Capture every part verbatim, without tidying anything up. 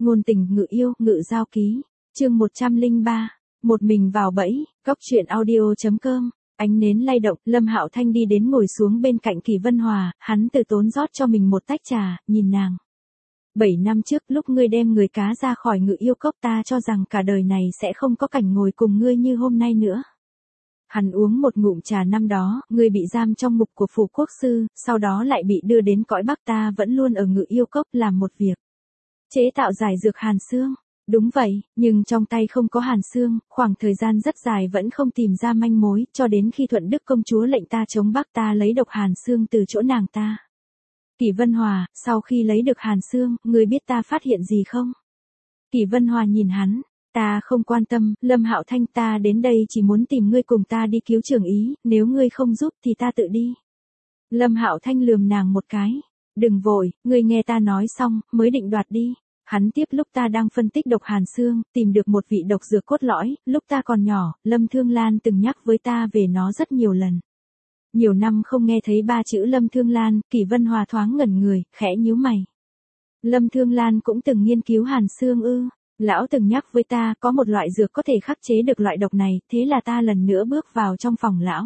ngôn tình ngự yêu, ngự giao ký. Chương một trăm lẻ ba. Một mình vào bẫy, góc truyện audio chấm com. Ánh nến lay động, Lâm Hạo Thanh đi đến ngồi xuống bên cạnh Kỳ Vân Hòa, hắn từ tốn rót cho mình một tách trà, nhìn nàng. Bảy năm trước lúc ngươi đem người cá ra khỏi ngự yêu cốc, ta cho rằng cả đời này sẽ không có cảnh ngồi cùng ngươi như hôm nay nữa. Hắn uống một ngụm trà. Năm đó, ngươi bị giam trong ngục của phủ quốc sư, sau đó lại bị đưa đến cõi Bắc, ta vẫn luôn ở ngự yêu cốc làm một việc. Chế tạo giải dược hàn xương. Đúng vậy, nhưng trong tay không có hàn xương, khoảng thời gian rất dài vẫn không tìm ra manh mối, cho đến khi Thuận Đức công chúa lệnh ta chống Bắc, ta lấy độc hàn xương từ chỗ nàng ta. Kỳ Vân Hòa, sau khi lấy được hàn xương, ngươi biết ta phát hiện gì không? Kỳ Vân Hòa nhìn hắn, ta không quan tâm, Lâm Hạo Thanh, ta đến đây chỉ muốn tìm ngươi cùng ta đi cứu Trường Ý, nếu ngươi không giúp thì ta tự đi. Lâm Hạo Thanh lườm nàng một cái, đừng vội, ngươi nghe ta nói xong, mới định đoạt đi. Hắn tiếp, lúc ta đang phân tích độc hàn xương, tìm được một vị độc dược cốt lõi, lúc ta còn nhỏ, Lâm Thương Lan từng nhắc với ta về nó rất nhiều lần. Nhiều năm không nghe thấy ba chữ Lâm Thương Lan, Kỳ Vân Hòa thoáng ngẩn người, khẽ nhíu mày. Lâm Thương Lan cũng từng nghiên cứu hàn xương ư? Lão từng nhắc với ta có một loại dược có thể khắc chế được loại độc này, thế là ta lần nữa bước vào trong phòng lão.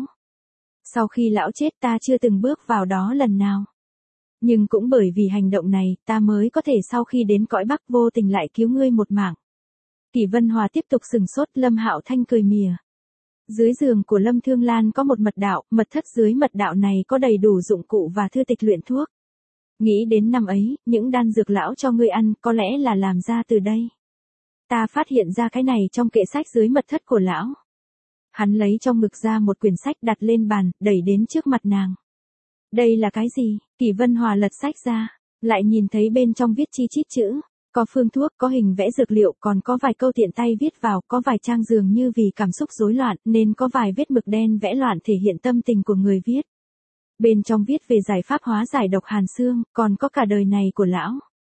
Sau khi lão chết ta chưa từng bước vào đó lần nào. Nhưng cũng bởi vì hành động này, ta mới có thể sau khi đến cõi Bắc vô tình lại cứu ngươi một mạng. Kỳ Vân Hòa tiếp tục sừng sốt. Lâm Hạo Thanh cười mỉa. Dưới giường của Lâm Thương Lan có một mật đạo, mật thất dưới mật đạo này có đầy đủ dụng cụ và thư tịch luyện thuốc. Nghĩ đến năm ấy, những đan dược lão cho ngươi ăn có lẽ là làm ra từ đây. Ta phát hiện ra cái này trong kệ sách dưới mật thất của lão. Hắn lấy trong ngực ra một quyển sách đặt lên bàn, đẩy đến trước mặt nàng. Đây là cái gì? Kỳ Vân Hòa lật sách ra, lại nhìn thấy bên trong viết chi chít chữ. Có phương thuốc, có hình vẽ dược liệu, còn có vài câu tiện tay viết vào, có vài trang dường như vì cảm xúc rối loạn, nên có vài vết mực đen vẽ loạn thể hiện tâm tình của người viết. Bên trong viết về giải pháp hóa giải độc hàn xương, còn có cả đời này của lão.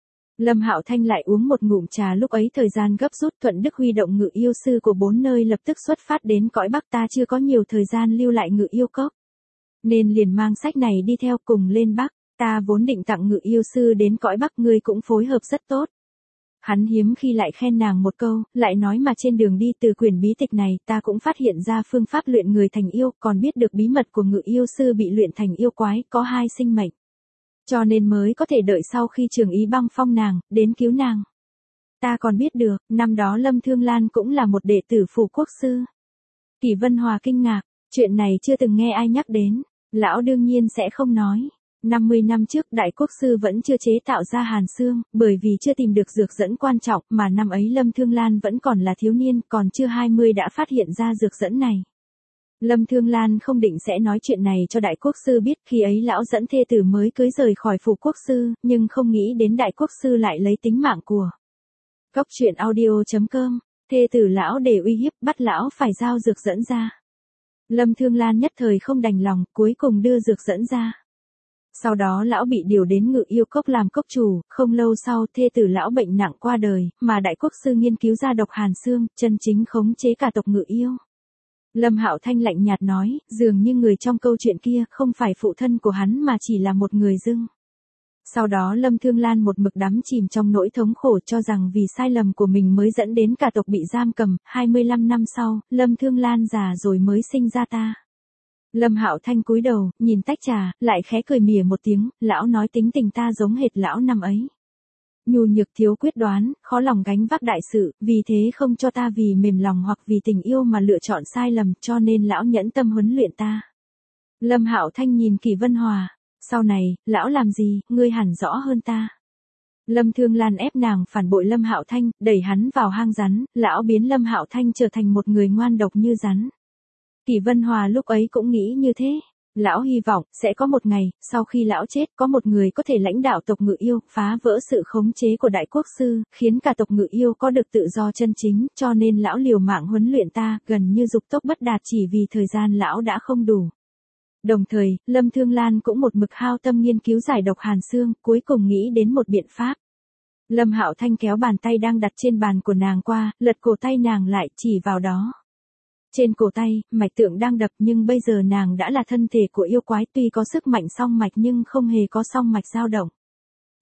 Lâm Hạo Thanh lại uống một ngụm trà. Lúc ấy thời gian gấp rút, Thuận Đức huy động ngự yêu sư của bốn nơi lập tức xuất phát đến cõi Bắc, ta chưa có nhiều thời gian lưu lại ngự yêu cốc. Nên liền mang sách này đi theo cùng lên Bắc, ta vốn định tặng ngự yêu sư đến cõi Bắc, ngươi cũng phối hợp rất tốt. Hắn hiếm khi lại khen nàng một câu, lại nói mà trên đường đi từ quyển bí tịch này ta cũng phát hiện ra phương pháp luyện người thành yêu, còn biết được bí mật của ngự yêu sư bị luyện thành yêu quái, có hai sinh mệnh. Cho nên mới có thể đợi sau khi Trường Ý băng phong nàng, đến cứu nàng. Ta còn biết được, năm đó Lâm Thương Lan cũng là một đệ tử phủ quốc sư. Kỳ Vân Hòa kinh ngạc, chuyện này chưa từng nghe ai nhắc đến, lão đương nhiên sẽ không nói. năm mươi năm trước Đại Quốc sư vẫn chưa chế tạo ra hàn xương, bởi vì chưa tìm được dược dẫn quan trọng, mà năm ấy Lâm Thương Lan vẫn còn là thiếu niên, còn chưa hai mươi đã phát hiện ra dược dẫn này. Lâm Thương Lan không định sẽ nói chuyện này cho Đại Quốc sư biết, khi ấy lão dẫn thê tử mới cưới rời khỏi phủ quốc sư, nhưng không nghĩ đến Đại Quốc sư lại lấy tính mạng của. Góc truyện audio chấm com, thê tử lão để uy hiếp, bắt lão phải giao dược dẫn ra. Lâm Thương Lan nhất thời không đành lòng, cuối cùng đưa dược dẫn ra. Sau đó lão bị điều đến ngự yêu cốc làm cốc chủ, không lâu sau thê tử lão bệnh nặng qua đời, mà Đại Quốc sư nghiên cứu ra độc hàn xương, chân chính khống chế cả tộc ngự yêu. Lâm Hạo Thanh lạnh nhạt nói, dường như người trong câu chuyện kia không phải phụ thân của hắn mà chỉ là một người dưng. Sau đó Lâm Thương Lan một mực đắm chìm trong nỗi thống khổ, cho rằng vì sai lầm của mình mới dẫn đến cả tộc bị giam cầm. hai mươi lăm năm sau, Lâm Thương Lan già rồi mới sinh ra ta. Lâm Hạo Thanh cúi đầu, nhìn tách trà, lại khẽ cười mỉa một tiếng, lão nói tính tình ta giống hệt lão năm ấy. Nhu nhược thiếu quyết đoán, khó lòng gánh vác đại sự, vì thế không cho ta vì mềm lòng hoặc vì tình yêu mà lựa chọn sai lầm, cho nên lão nhẫn tâm huấn luyện ta. Lâm Hạo Thanh nhìn Kỳ Vân Hòa, sau này, lão làm gì, ngươi hẳn rõ hơn ta. Lâm Thương Lan ép nàng phản bội Lâm Hạo Thanh, đẩy hắn vào hang rắn, lão biến Lâm Hạo Thanh trở thành một người ngoan độc như rắn. Kỳ Vân Hòa lúc ấy cũng nghĩ như thế. Lão hy vọng, sẽ có một ngày, sau khi lão chết, có một người có thể lãnh đạo tộc ngự yêu, phá vỡ sự khống chế của Đại Quốc sư, khiến cả tộc ngự yêu có được tự do chân chính, cho nên lão liều mạng huấn luyện ta, gần như dục tốc bất đạt chỉ vì thời gian lão đã không đủ. Đồng thời, Lâm Thương Lan cũng một mực hao tâm nghiên cứu giải độc hàn xương, cuối cùng nghĩ đến một biện pháp. Lâm Hạo Thanh kéo bàn tay đang đặt trên bàn của nàng qua, lật cổ tay nàng lại, chỉ vào đó. Trên cổ tay, mạch tượng đang đập, nhưng bây giờ nàng đã là thân thể của yêu quái, tuy có sức mạnh song mạch nhưng không hề có song mạch dao động.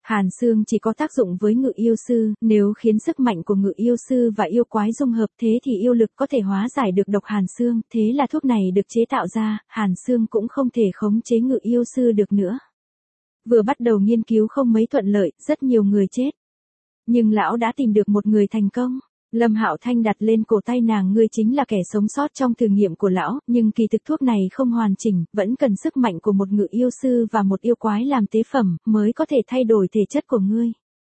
Hàn xương chỉ có tác dụng với ngự yêu sư, nếu khiến sức mạnh của ngự yêu sư và yêu quái dung hợp thế thì yêu lực có thể hóa giải được độc hàn xương, thế là thuốc này được chế tạo ra, hàn xương cũng không thể khống chế ngự yêu sư được nữa. Vừa bắt đầu nghiên cứu không mấy thuận lợi, rất nhiều người chết. Nhưng lão đã tìm được một người thành công. Lâm Hạo Thanh đặt lên cổ tay nàng, ngươi chính là kẻ sống sót trong thử nghiệm của lão, nhưng kỳ thực thuốc này không hoàn chỉnh, vẫn cần sức mạnh của một ngự yêu sư và một yêu quái làm tế phẩm, mới có thể thay đổi thể chất của ngươi.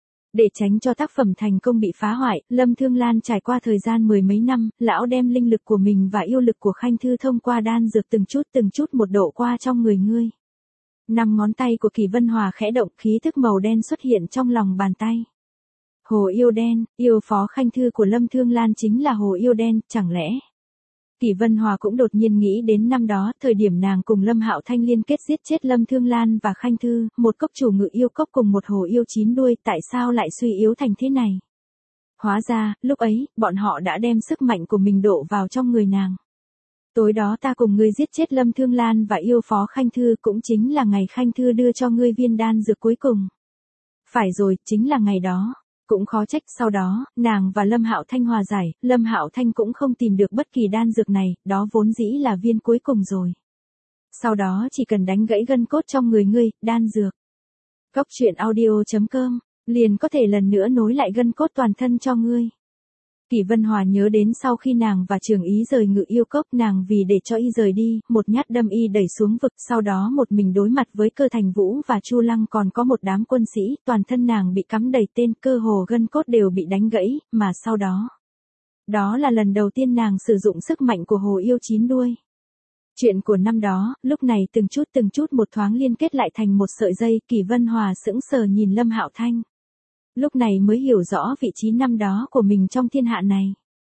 Để tránh cho tác phẩm thành công bị phá hoại, Lâm Thương Lan trải qua thời gian mười mấy năm, lão đem linh lực của mình và yêu lực của Khanh Thư thông qua đan dược từng chút từng chút một độ qua trong người ngươi. Năm ngón tay của Kỳ Vân Hòa khẽ động, khí thức màu đen xuất hiện trong lòng bàn tay. Hồ yêu đen, yêu phó Khanh Thư của Lâm Thương Lan chính là hồ yêu đen, chẳng lẽ? Kỳ Vân Hòa cũng đột nhiên nghĩ đến năm đó, thời điểm nàng cùng Lâm Hạo Thanh liên kết giết chết Lâm Thương Lan và Khanh Thư, một cốc chủ ngự yêu cốc cùng một hồ yêu chín đuôi, tại sao lại suy yếu thành thế này? Hóa ra, lúc ấy, bọn họ đã đem sức mạnh của mình đổ vào trong người nàng. Tối đó ta cùng ngươi giết chết Lâm Thương Lan và yêu phó Khanh Thư, cũng chính là ngày Khanh Thư đưa cho ngươi viên đan dược cuối cùng. Phải rồi, chính là ngày đó. Cũng khó trách, sau đó, nàng và Lâm Hạo Thanh hòa giải, Lâm Hạo Thanh cũng không tìm được bất kỳ đan dược này, đó vốn dĩ là viên cuối cùng rồi. Sau đó chỉ cần đánh gãy gân cốt trong người ngươi, đan dược. Cốc truyện audio chấm com, liền có thể lần nữa nối lại gân cốt toàn thân cho ngươi. Kỳ Vân Hòa nhớ đến sau khi nàng và Trường Ý rời ngự yêu cốc, nàng vì để cho y rời đi, một nhát đâm y đẩy xuống vực, sau đó một mình đối mặt với Cơ Thành Vũ và Chu Lăng, còn có một đám quân sĩ, toàn thân nàng bị cắm đầy tên, cơ hồ gân cốt đều bị đánh gãy, mà sau đó. Đó là lần đầu tiên nàng sử dụng sức mạnh của hồ yêu chín đuôi. Chuyện của năm đó, lúc này từng chút từng chút một thoáng liên kết lại thành một sợi dây, Kỳ Vân Hòa sững sờ nhìn Lâm Hạo Thanh. Lúc này mới hiểu rõ vị trí năm đó của mình trong thiên hạ này.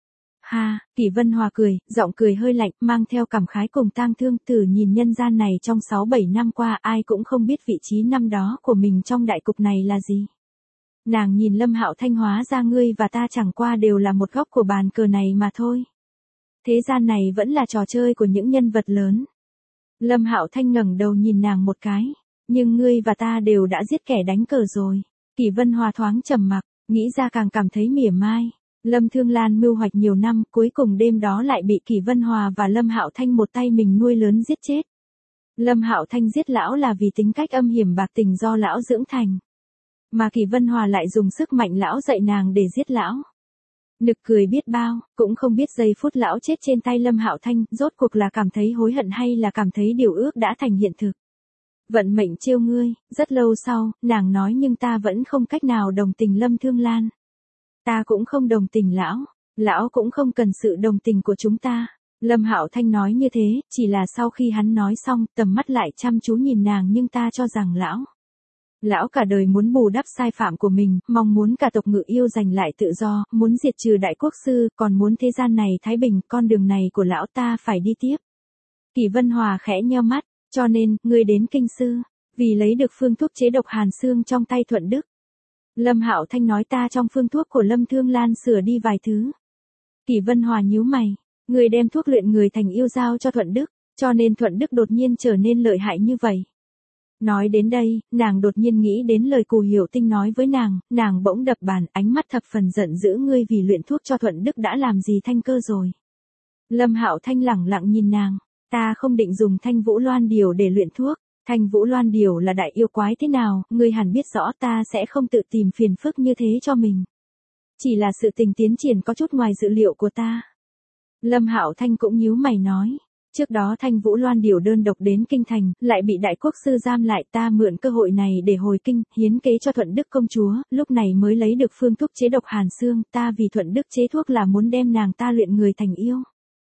Ha, Kỳ Vân Hòa cười, giọng cười hơi lạnh, mang theo cảm khái cùng tang thương, thử nhìn nhân gian này trong sáu bảy năm qua, ai cũng không biết vị trí năm đó của mình trong đại cục này là gì. Nàng nhìn Lâm Hạo Thanh, hóa ra ngươi và ta chẳng qua đều là một góc của bàn cờ này mà thôi. Thế gian này vẫn là trò chơi của những nhân vật lớn. Lâm Hạo Thanh ngẩng đầu nhìn nàng một cái, nhưng ngươi và ta đều đã giết kẻ đánh cờ rồi. Kỳ Vân Hòa thoáng trầm mặc, nghĩ ra càng cảm thấy mỉa mai. Lâm Thương Lan mưu hoạch nhiều năm, cuối cùng đêm đó lại bị Kỳ Vân Hòa và Lâm Hạo Thanh một tay mình nuôi lớn giết chết. Lâm Hạo Thanh giết lão là vì tính cách âm hiểm bạc tình do lão dưỡng thành. Mà Kỳ Vân Hòa lại dùng sức mạnh lão dạy nàng để giết lão. Nực cười biết bao, cũng không biết giây phút lão chết trên tay Lâm Hạo Thanh, rốt cuộc là cảm thấy hối hận hay là cảm thấy điều ước đã thành hiện thực. Vận mệnh trêu ngươi, rất lâu sau, nàng nói, nhưng ta vẫn không cách nào đồng tình Lâm Thương Lan. Ta cũng không đồng tình lão, lão cũng không cần sự đồng tình của chúng ta. Lâm Hạo Thanh nói như thế, chỉ là sau khi hắn nói xong, tầm mắt lại chăm chú nhìn nàng, nhưng ta cho rằng lão. Lão cả đời muốn bù đắp sai phạm của mình, mong muốn cả tộc Ngự Yêu giành lại tự do, muốn diệt trừ đại quốc sư, còn muốn thế gian này thái bình, con đường này của lão ta phải đi tiếp. Kỳ Vân Hòa khẽ nheo mắt. Cho nên, ngươi đến kinh sư, vì lấy được phương thuốc chế độc hàn xương trong tay Thuận Đức. Lâm Hạo Thanh nói, ta trong phương thuốc của Lâm Thương Lan sửa đi vài thứ. Kỳ Vân Hòa nhíu mày, ngươi đem thuốc luyện người thành yêu giao cho Thuận Đức, cho nên Thuận Đức đột nhiên trở nên lợi hại như vậy. Nói đến đây, nàng đột nhiên nghĩ đến lời Cù Hiểu Tinh nói với nàng, nàng bỗng đập bàn, ánh mắt thập phần giận dữ, ngươi vì luyện thuốc cho Thuận Đức đã làm gì Thanh Cơ rồi. Lâm Hạo Thanh lẳng lặng nhìn nàng. Ta không định dùng Thanh Vũ Loan Điểu để luyện thuốc. Thanh Vũ Loan Điểu là đại yêu quái thế nào, ngươi hẳn biết rõ, ta sẽ không tự tìm phiền phức như thế cho mình. Chỉ là sự tình tiến triển có chút ngoài dự liệu của ta. Lâm Hạo Thanh cũng nhíu mày nói. Trước đó Thanh Vũ Loan Điểu đơn độc đến kinh thành, lại bị đại quốc sư giam lại, ta mượn cơ hội này để hồi kinh, hiến kế cho Thuận Đức công chúa, lúc này mới lấy được phương thuốc chế độc hàn xương, ta vì Thuận Đức chế thuốc là muốn đem nàng ta luyện người thành yêu.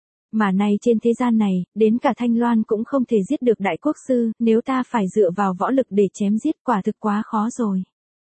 Mà nay trên thế gian này, đến cả Thanh Loan cũng không thể giết được đại quốc sư, nếu ta phải dựa vào võ lực để chém giết, quả thực quá khó rồi.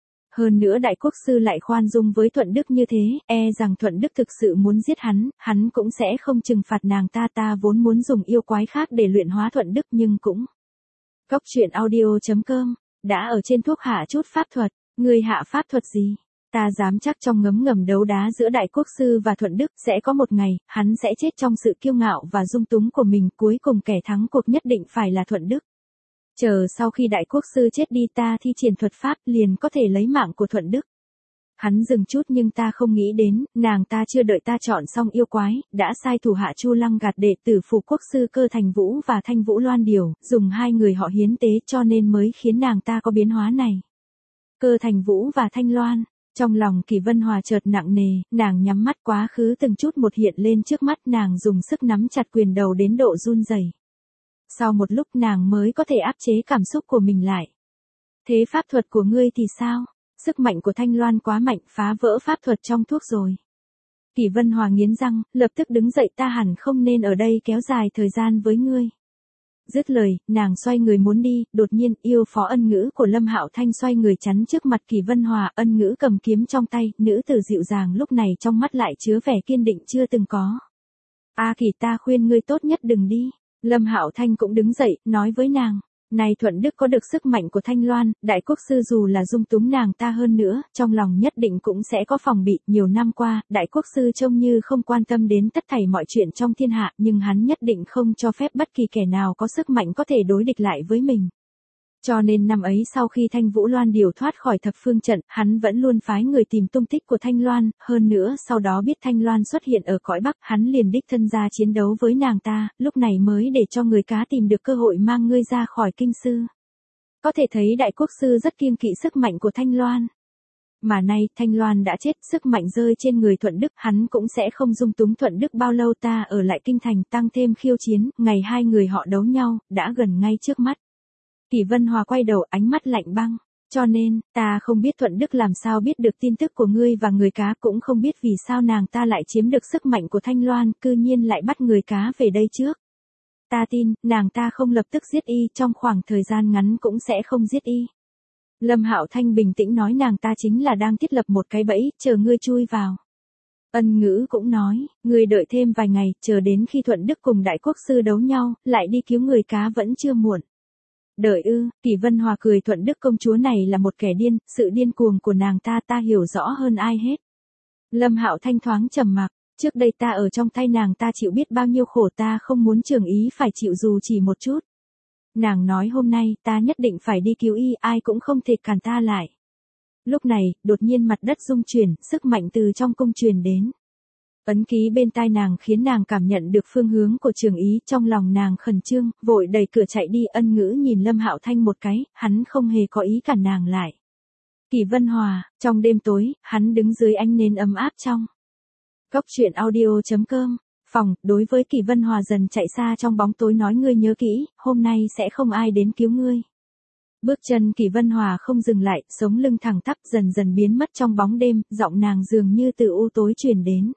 Hơn nữa đại quốc sư lại khoan dung với Thuận Đức như thế, e rằng Thuận Đức thực sự muốn giết hắn, hắn cũng sẽ không trừng phạt nàng ta, ta vốn muốn dùng yêu quái khác để luyện hóa Thuận Đức nhưng cũng. Cốc truyện audio chấm com, đã ở trên thuốc hạ chút pháp thuật, người hạ pháp thuật gì? Ta dám chắc trong ngấm ngầm đấu đá giữa đại quốc sư và Thuận Đức sẽ có một ngày, hắn sẽ chết trong sự kiêu ngạo và dung túng của mình, cuối cùng kẻ thắng cuộc nhất định phải là Thuận Đức. Chờ sau khi đại quốc sư chết đi ta thi triển thuật pháp liền có thể lấy mạng của Thuận Đức. Hắn dừng chút nhưng ta không nghĩ đến, nàng ta chưa đợi ta chọn xong yêu quái, đã sai thủ hạ Chu Lăng gạt đệ tử phụ quốc sư Cơ Thành Vũ và Thanh Vũ Loan Điều, dùng hai người họ hiến tế cho nên mới khiến nàng ta có biến hóa này. Cơ Thành Vũ và Thanh Loan, trong lòng Kỷ Vân Hòa chợt nặng nề, nàng nhắm mắt quá khứ từng chút một hiện lên trước mắt nàng dùng sức nắm chặt quyền đầu đến độ run rẩy. Sau một lúc nàng mới có thể áp chế cảm xúc của mình lại. Thế pháp thuật của ngươi thì sao? Sức mạnh của Thanh Loan quá mạnh, phá vỡ pháp thuật trong thuốc rồi. Kỷ Vân Hòa nghiến răng, lập tức đứng dậy, ta hẳn không nên ở đây kéo dài thời gian với ngươi. Dứt lời, nàng xoay người muốn đi, đột nhiên yêu phó Ân Ngữ của Lâm Hạo Thanh xoay người chắn trước mặt Kỷ Vân Hòa, Ân Ngữ cầm kiếm trong tay, nữ tử dịu dàng lúc này trong mắt lại chứa vẻ kiên định chưa từng có. A Kỷ, ta khuyên ngươi tốt nhất đừng đi. Lâm Hạo Thanh cũng đứng dậy, nói với nàng. Này Thuận Đức có được sức mạnh của Thanh Loan, đại quốc sư dù là dung túng nàng ta hơn nữa, trong lòng nhất định cũng sẽ có phòng bị. Nhiều năm qua, đại quốc sư trông như không quan tâm đến tất thảy mọi chuyện trong thiên hạ, nhưng hắn nhất định không cho phép bất kỳ kẻ nào có sức mạnh có thể đối địch lại với mình. Cho nên năm ấy sau khi Thanh Vũ Loan điều thoát khỏi thập phương trận, hắn vẫn luôn phái người tìm tung tích của Thanh Loan, hơn nữa sau đó biết Thanh Loan xuất hiện ở cõi Bắc, hắn liền đích thân ra chiến đấu với nàng ta, lúc này mới để cho người cá tìm được cơ hội mang ngươi ra khỏi kinh sư. Có thể thấy đại quốc sư rất kiêng kỵ sức mạnh của Thanh Loan. Mà nay, Thanh Loan đã chết, sức mạnh rơi trên người Thuận Đức, hắn cũng sẽ không dung túng Thuận Đức bao lâu, ta ở lại kinh thành tăng thêm khiêu chiến, ngày hai người họ đấu nhau, đã gần ngay trước mắt. Kỷ Vân Hòa quay đầu, ánh mắt lạnh băng, cho nên, ta không biết Thuận Đức làm sao biết được tin tức của ngươi và người cá, cũng không biết vì sao nàng ta lại chiếm được sức mạnh của Thanh Loan, cư nhiên lại bắt người cá về đây trước. Ta tin, nàng ta không lập tức giết y, trong khoảng thời gian ngắn cũng sẽ không giết y. Lâm Hạo Thanh bình tĩnh nói, nàng ta chính là đang thiết lập một cái bẫy, chờ ngươi chui vào. Ân Ngữ cũng nói, ngươi đợi thêm vài ngày, chờ đến khi Thuận Đức cùng đại quốc sư đấu nhau, lại đi cứu người cá vẫn chưa muộn. Đợi ư? Kỷ Vân Hòa cười, Thuận Đức công chúa này là một kẻ điên, sự điên cuồng của nàng ta ta hiểu rõ hơn ai hết. Lâm Hạo Thanh thoáng trầm mặc, trước đây ta ở trong tay nàng ta chịu biết bao nhiêu khổ, ta không muốn Trường Ý phải chịu dù chỉ một chút. Nàng nói hôm nay ta nhất định phải đi cứu y, ai cũng không thể cản ta lại. Lúc này, đột nhiên mặt đất rung chuyển, sức mạnh từ trong cung truyền đến. Ấn ký bên tai nàng khiến nàng cảm nhận được phương hướng của Trường Ý, trong lòng nàng khẩn trương, vội đẩy cửa chạy đi. Ân Ngữ nhìn Lâm Hạo Thanh một cái, hắn không hề có ý cản nàng lại. Kỷ Vân Hòa, trong đêm tối, hắn đứng dưới ánh nến ấm áp trong Góc truyện audio chấm com, phòng, đối với Kỷ Vân Hòa dần chạy xa trong bóng tối nói, ngươi nhớ kỹ, hôm nay sẽ không ai đến cứu ngươi. Bước chân Kỷ Vân Hòa không dừng lại, sống lưng thẳng tắp dần dần biến mất trong bóng đêm, giọng nàng dường như từ u tối truyền đến.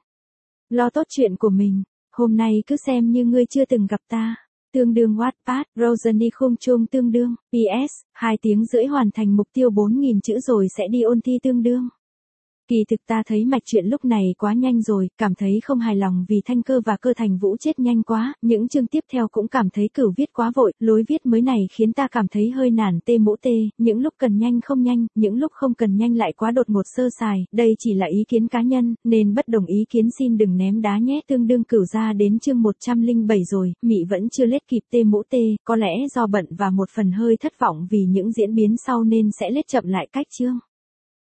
Lo tốt chuyện của mình, hôm nay cứ xem như ngươi chưa từng gặp ta. Tương đương Wattpad, Rosany khung chuông tương đương, pê ét, hai tiếng rưỡi hoàn thành mục tiêu bốn nghìn chữ rồi sẽ đi ôn thi tương đương. Kỳ thực ta thấy mạch chuyện lúc này quá nhanh rồi, cảm thấy không hài lòng vì Thanh Cơ và Cơ Thành Vũ chết nhanh quá, những chương tiếp theo cũng cảm thấy Cửu viết quá vội, lối viết mới này khiến ta cảm thấy hơi nản tê mũ tê, những lúc cần nhanh không nhanh, những lúc không cần nhanh lại quá đột ngột sơ sài, đây chỉ là ý kiến cá nhân, nên bất đồng ý kiến xin đừng ném đá nhé. Tương đương Cửu ra đến chương một trăm lẻ bảy rồi, Mị vẫn chưa lết kịp tê mũ tê, có lẽ do bận và một phần hơi thất vọng vì những diễn biến sau nên sẽ lết chậm lại cách chương.